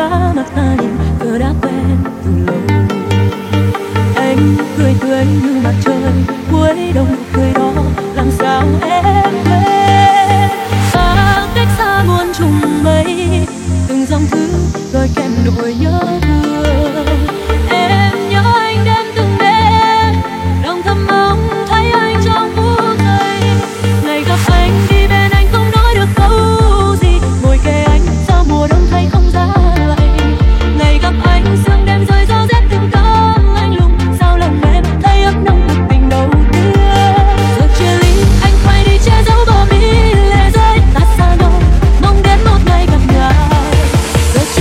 xa mà ta nhìn giờ đã quen từ lâu. Anh cười tươi như mặt trời cuối đông, nụ cười đó làm sao em quên. Ta cách xa muôn trùng mây, từng dòng thư gợi kèm nỗi nhớ thương. Em nhớ anh đến từng đêm, lòng thầm mong thấy anh trong phút giây. Ngày gặp anh đi bên anh không nói được câu gì, ngồi kề anh sao mùa đông thấy không giá lạnh. Ngày gặp anh sương đêm rơi gió rét từng cơn anh lùng, sao lòng em thấy ấm nồng cuộc tình đầu tiên. Giờ chia ly anh quay đi che giấu bờ mi lệ rơi, ta xa nhau mong đến một ngày gặp nhau. Giờ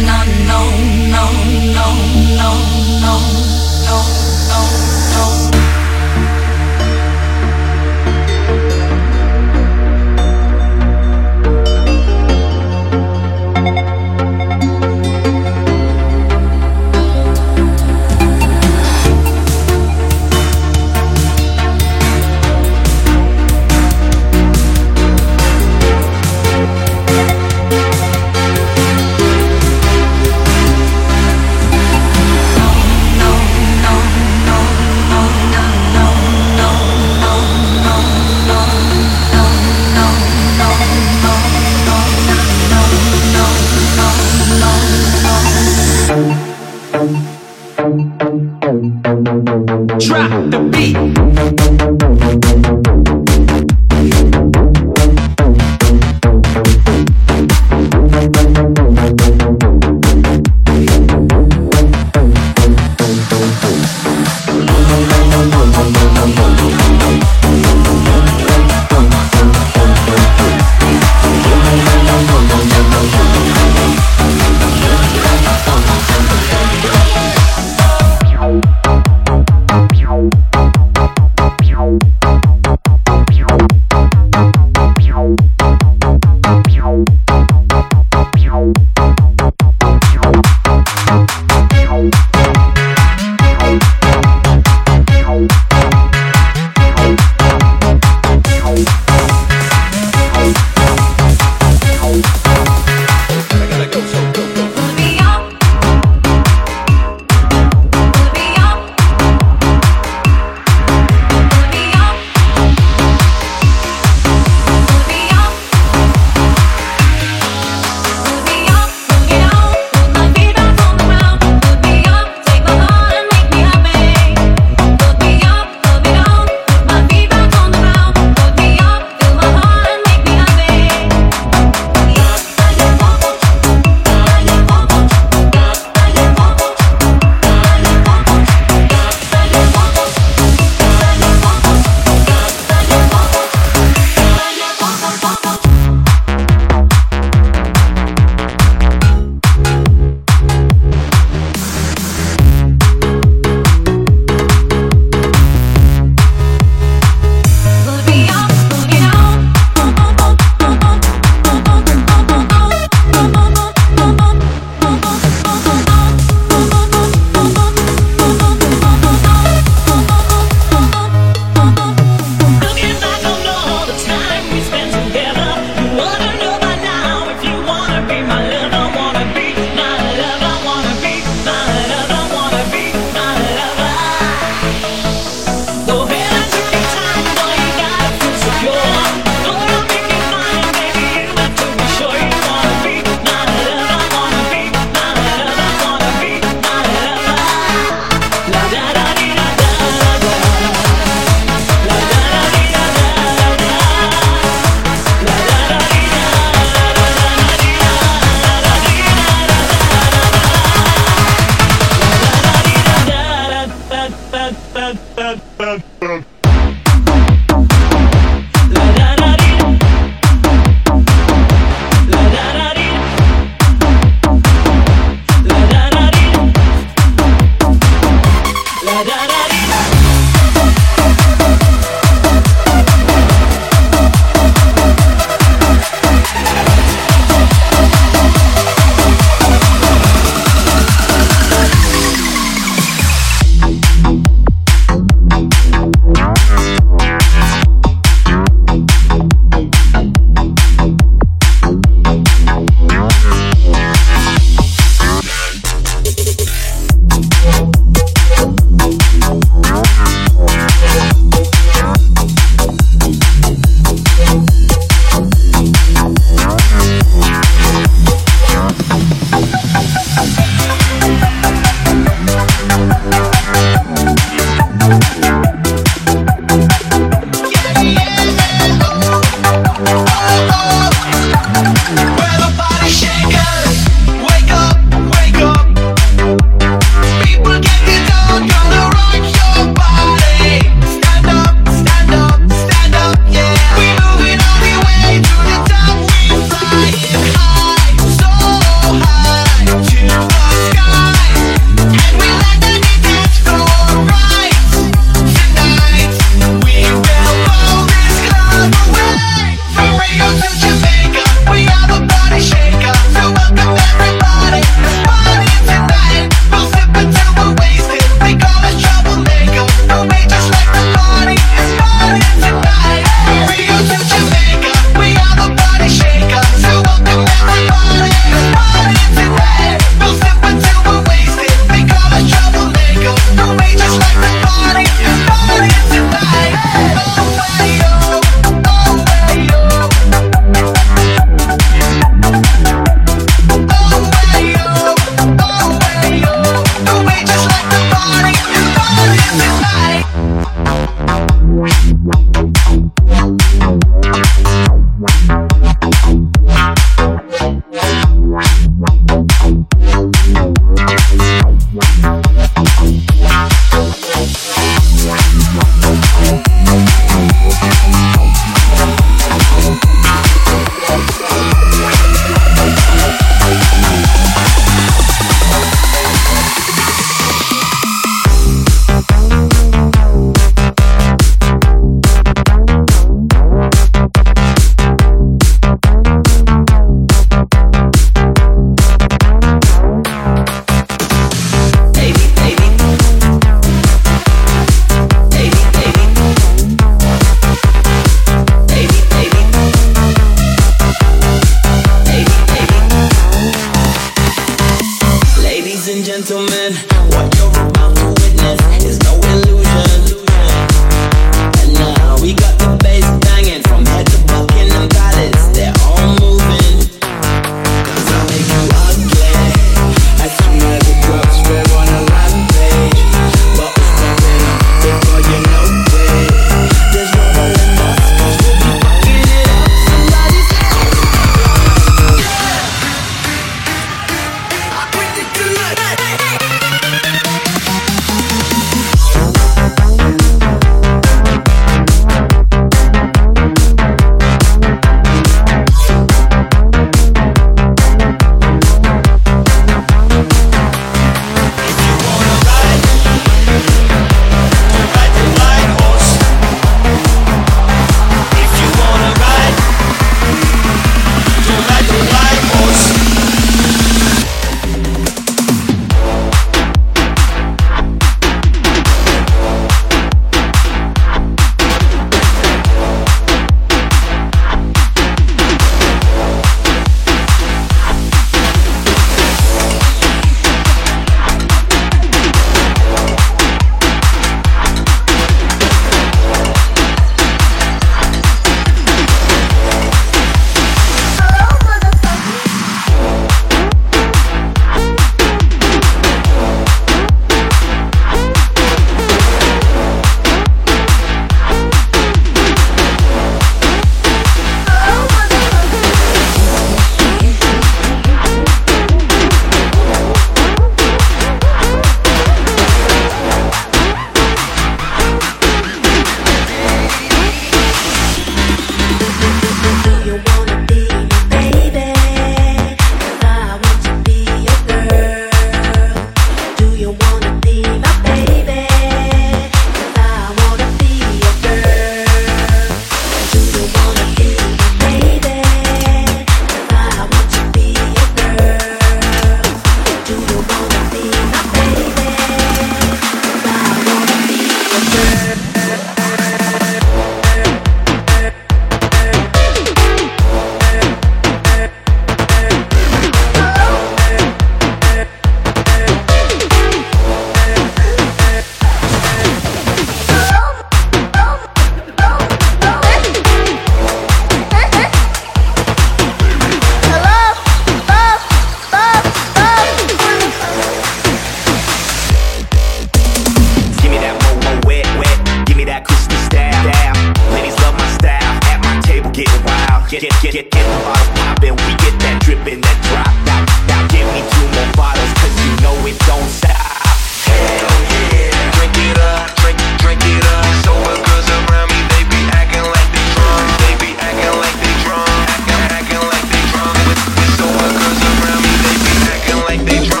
get the bottle poppin', we get that drippin', that drop. Now give me 2 more bottles, cause you know it don't stop. Hell yeah, drink it up, drink it up. Sober girls around me, they be acting like they drunk. They be acting like they drunk, acting like they drunk. With sober girls around me, they be acting like they drunk.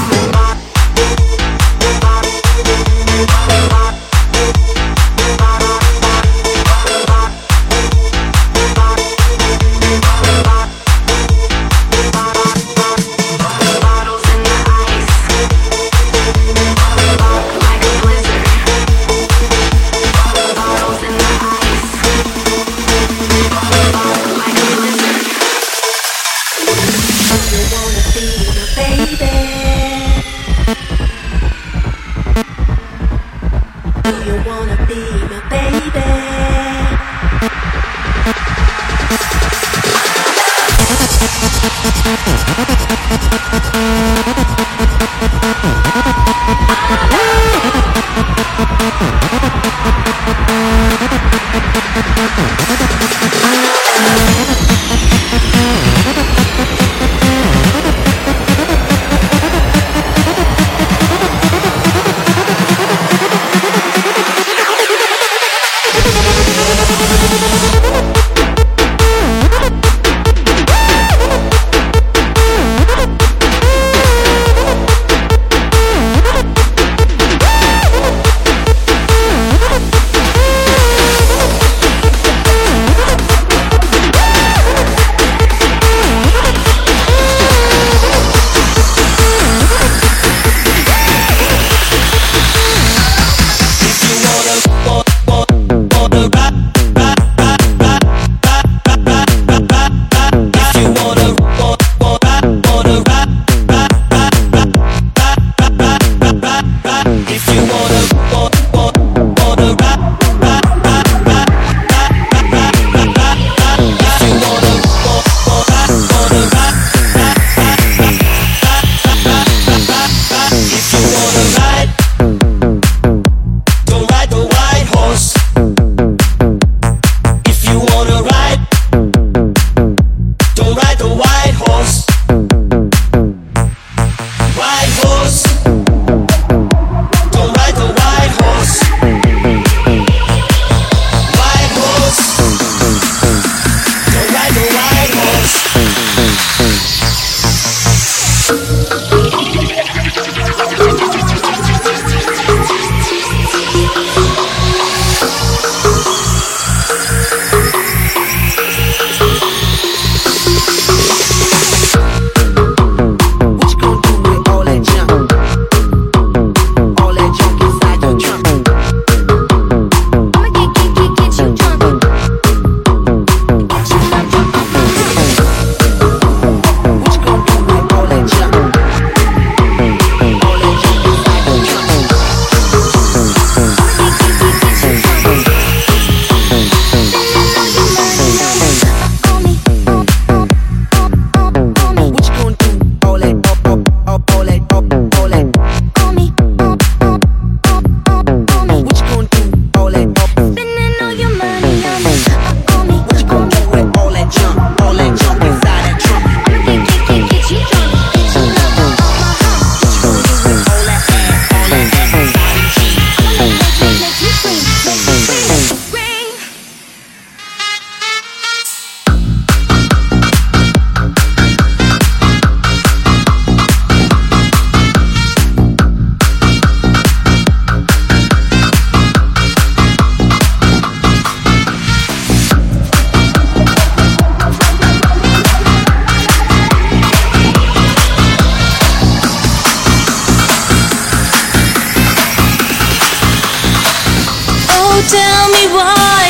Tell me why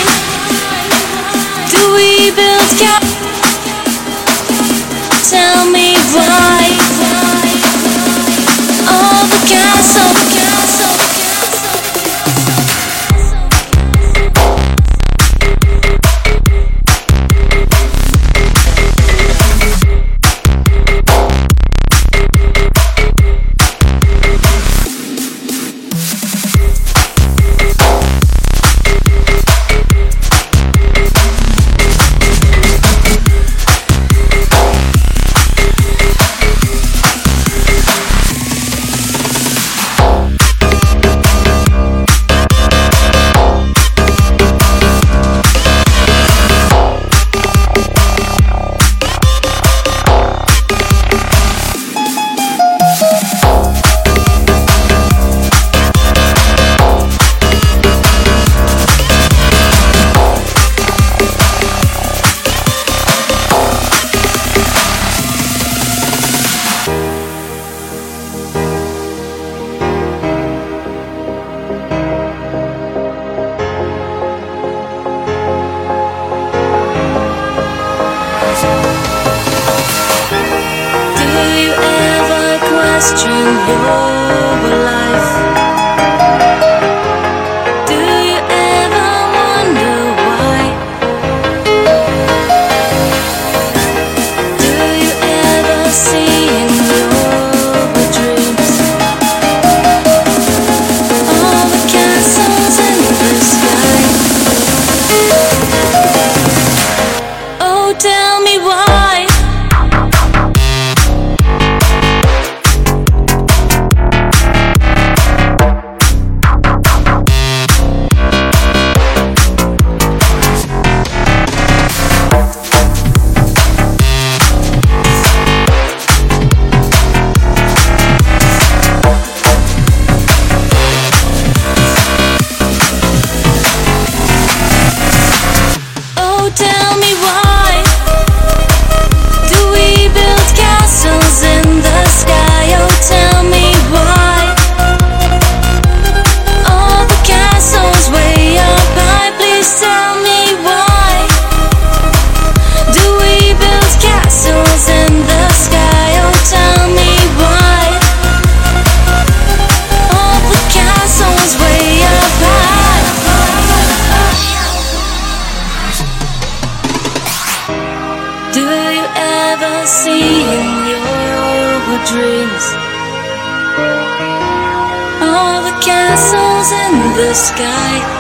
do we build Tell me why all the castles. question your life. Do you ever wonder why? Do you ever see in your dreams all the castles in the sky? Oh, tell me why. Oh, tell me why do we build castles in the sky? Oh, tell me why all the castles way up high. Please tell me why do we build castles in the sky? Oh, tell me why all the castles way up high. Do you ever see in your dreams all the castles in the sky?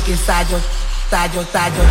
que ensayo, tallo, tallo.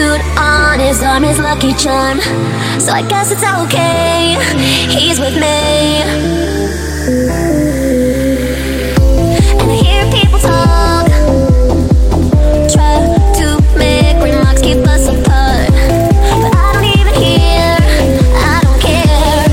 tattooed on his arm, his lucky charm. So I guess it's okay, he's with me. And I hear people talk, try to make remarks, keep us apart. But I don't even hear, I don't care.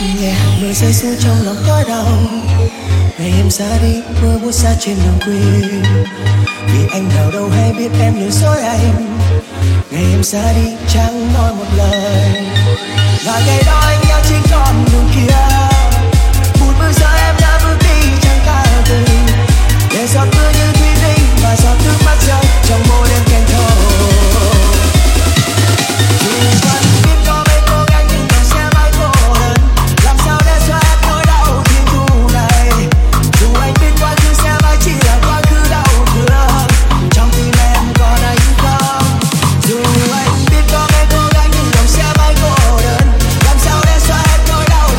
Nghe mưa rơi xuống trong lòng tối đau. Ngày em ra đi mưa buốt xa trên đường quê. Vì anh nào đâu hay biết em lừa dối anh. Ngày em ra đi chẳng nói một lời. Và ngày đó anh nhau trên con đường kia. Một bước giờ em đã bước đi chẳng cả từ. Để giọt mưa như thủy tinh và giọt nước mắt rơi trong mỗi đêm canh thâu. Dù vẫn biết có mấy cố gắng nhưng vẫn sẽ mãi cô đơn. Làm sao để xóa hết nỗi đau thiên thu này. Dù anh biết quá khứ sẽ mãi chỉ là quá khứ đau thương. Trong tim em còn anh không. Dù anh biết có mấy cố gắng nhưng vẫn sẽ mãi cô đơn. Làm sao để xóa hết nỗi đau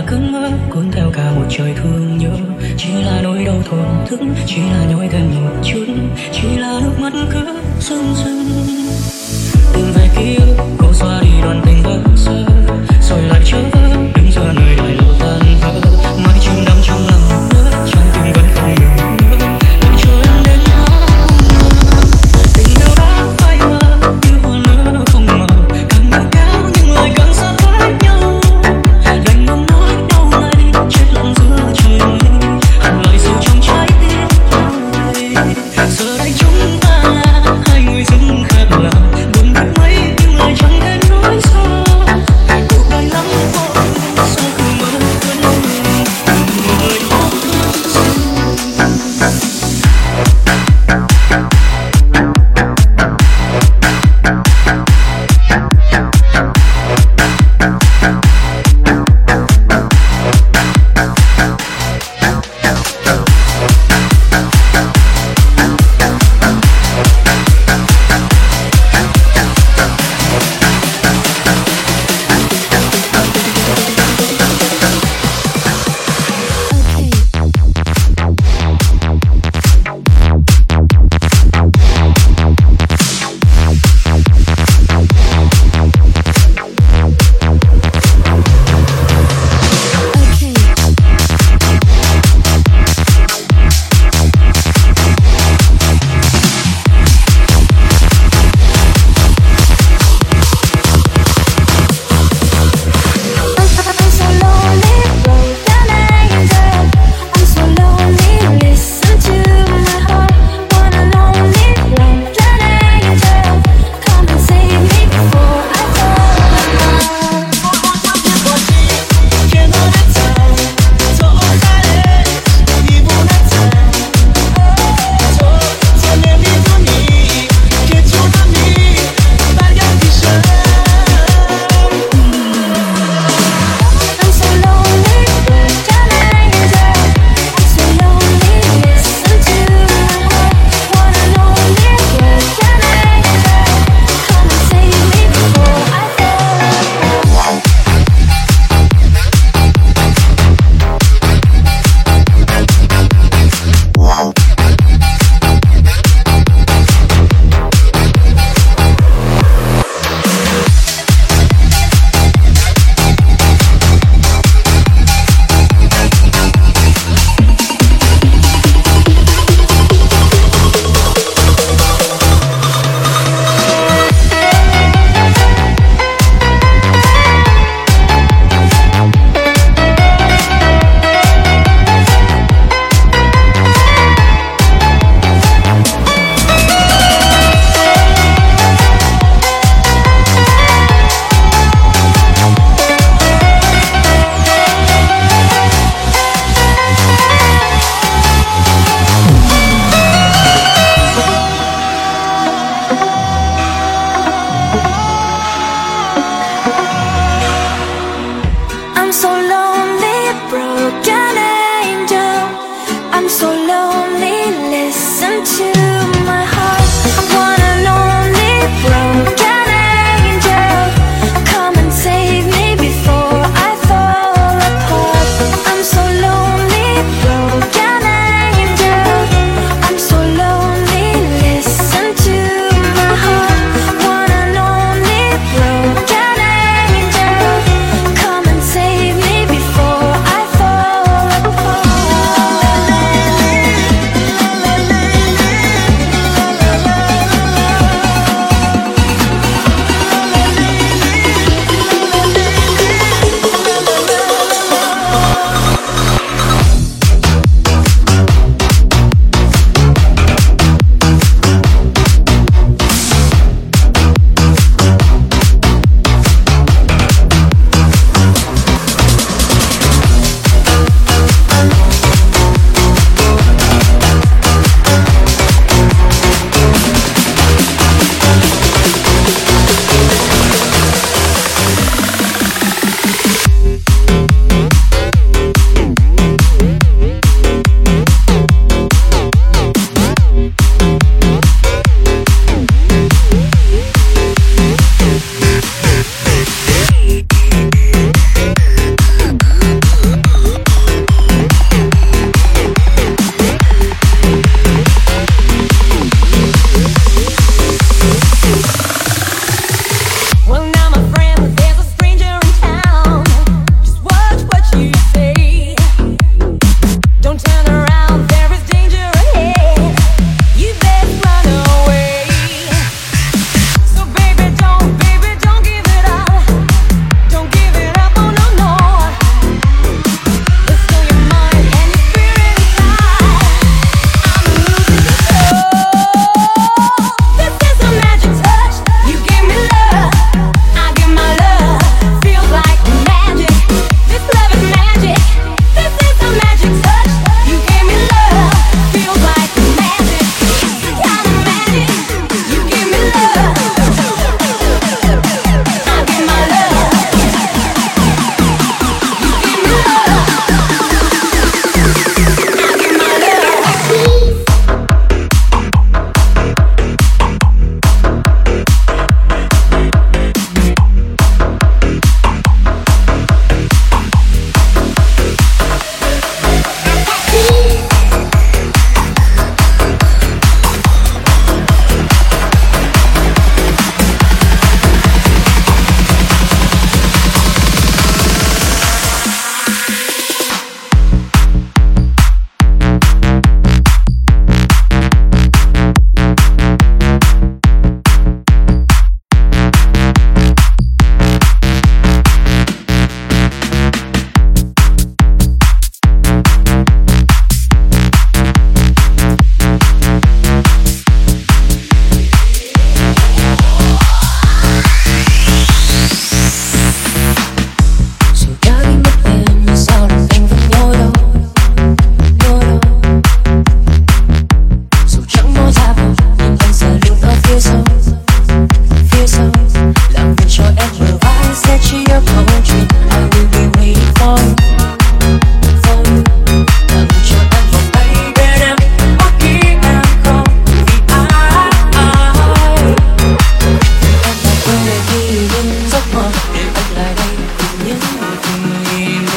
cơn mơ cuốn theo cả một trời thương nhớ. Chỉ là nỗi đau thổn thức, chỉ là nhói thêm một chút, chỉ là nước mắt cứ rưng rưng. Tìm về ký ức cố xóa đi đoạn tình vỡ sơ, rồi lại trở vỡ đứng giữa nơi đại lộ tan vỡ. Mãi chìm đắm trong lòng nước, trong tim vẫn không ngừng nhớ, đợi cho em đến đó. Tình yêu đã phai mờ như hoa nở không màu, càng ngỡ cao nhưng lại càng xa với nhau. Đành ngậm nói đau này chết lặng giữa trời mây, hằn lại sâu trong trái tim tôi. Giờ đây chúng ta là hai người dưng khác lạ, buồn biết mấy nhưng lại chẳng thể nói sao. Cuộc đời lắm vội sao cứ mơ quên người bóng dưng. I fall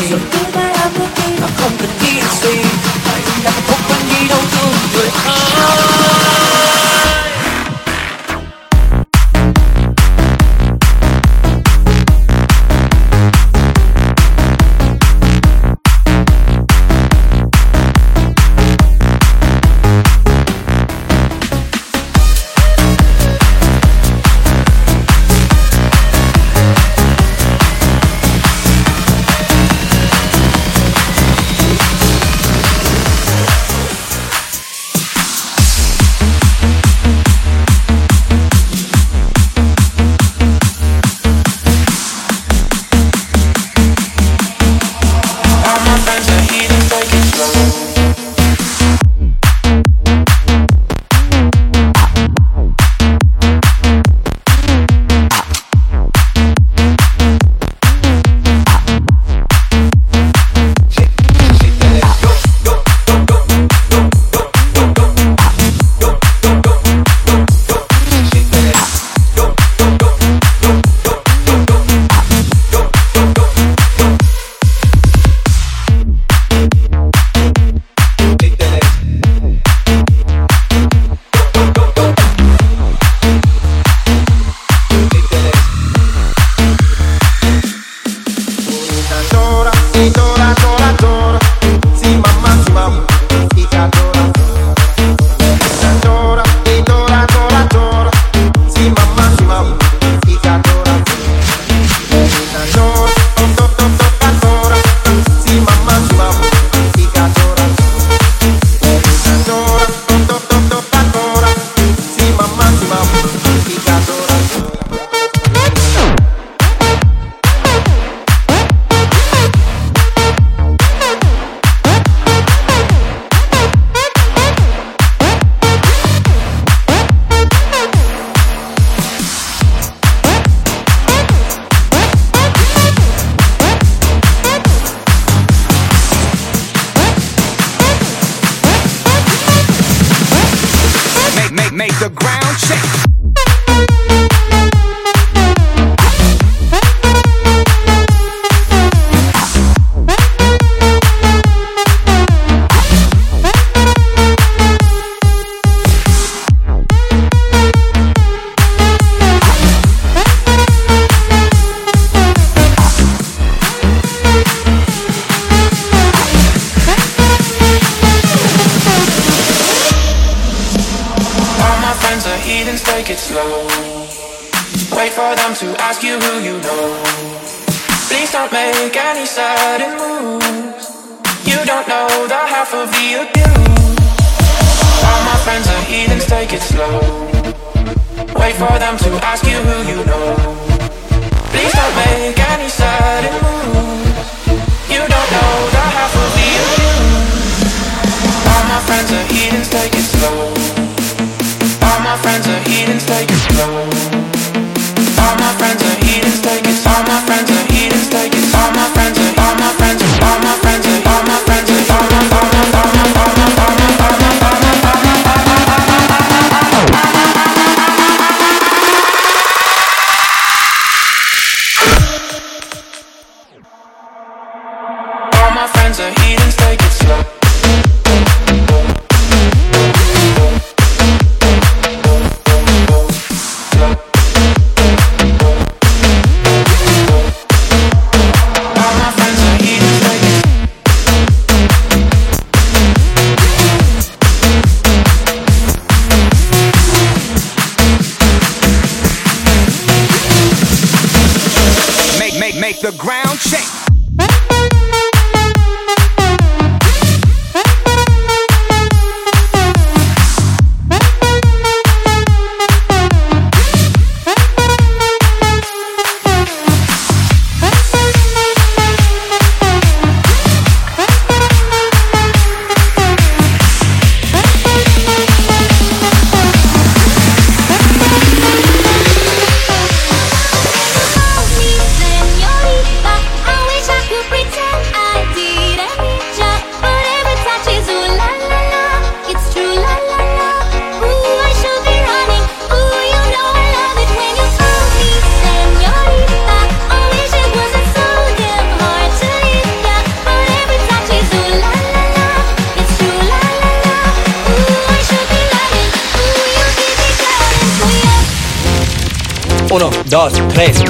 rồi cứ mãi áp bước đi mà không cần nghĩ gì. Hãy đừng không quen đi đâu thương người ai. Make the ground shake. Take it slow. Wait for them to ask you who you know. Please don't make any sudden moves. You don't know the half of the abuse. All my friends are heathens, take it slow. Wait for them to ask you who you know. Please don't make any sudden moves. You don't know the half of the abuse. All my friends are heathens, take it slow. All my friends are heathens, take it slow. All my friends are heathens, take it. All my friends are heathens, take it. All my friends are, all my friends are, all my friends are, all my friends are, all my, all my, all my, all my, all my, all my, all my, all my friends are heathens, take it slow. Make the ground shake. 2, 3.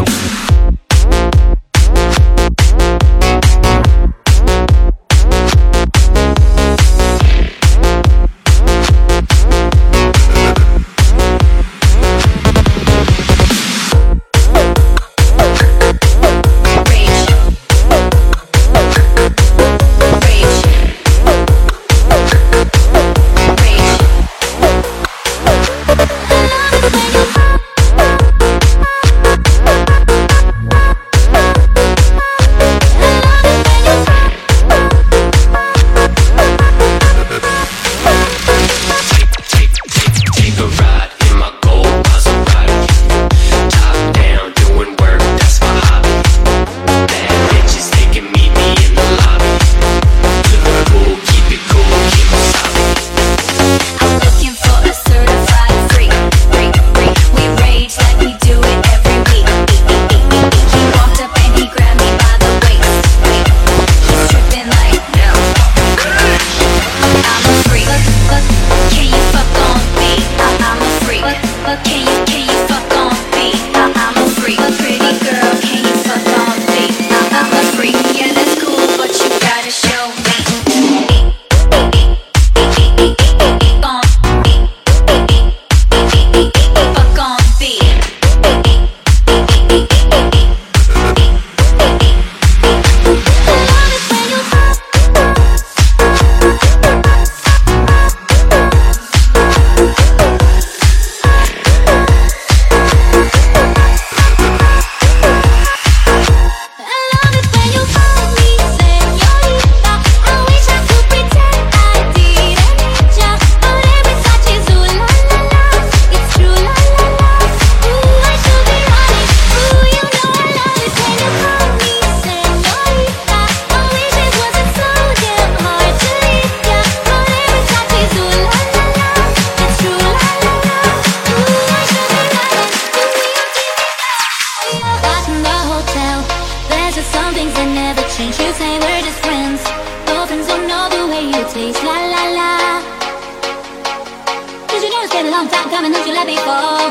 Coming, don't you let me fall.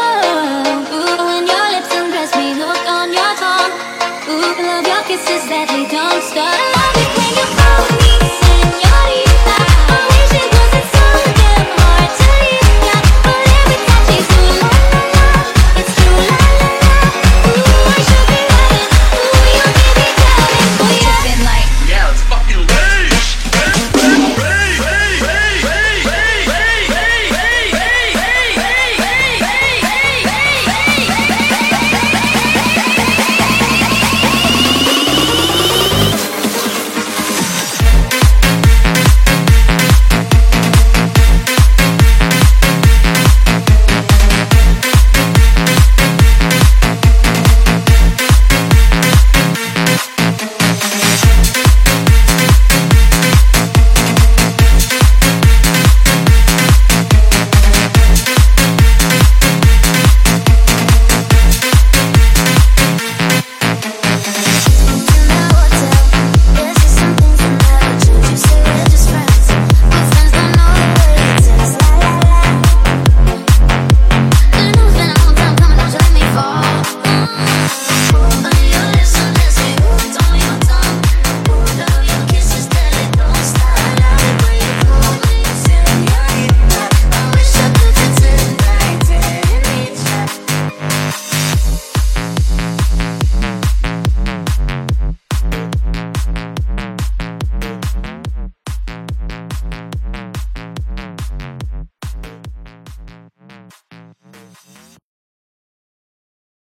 Oh, ooh, when your lips undress me, look on your tongue. Ooh, love your kisses that they don't stop.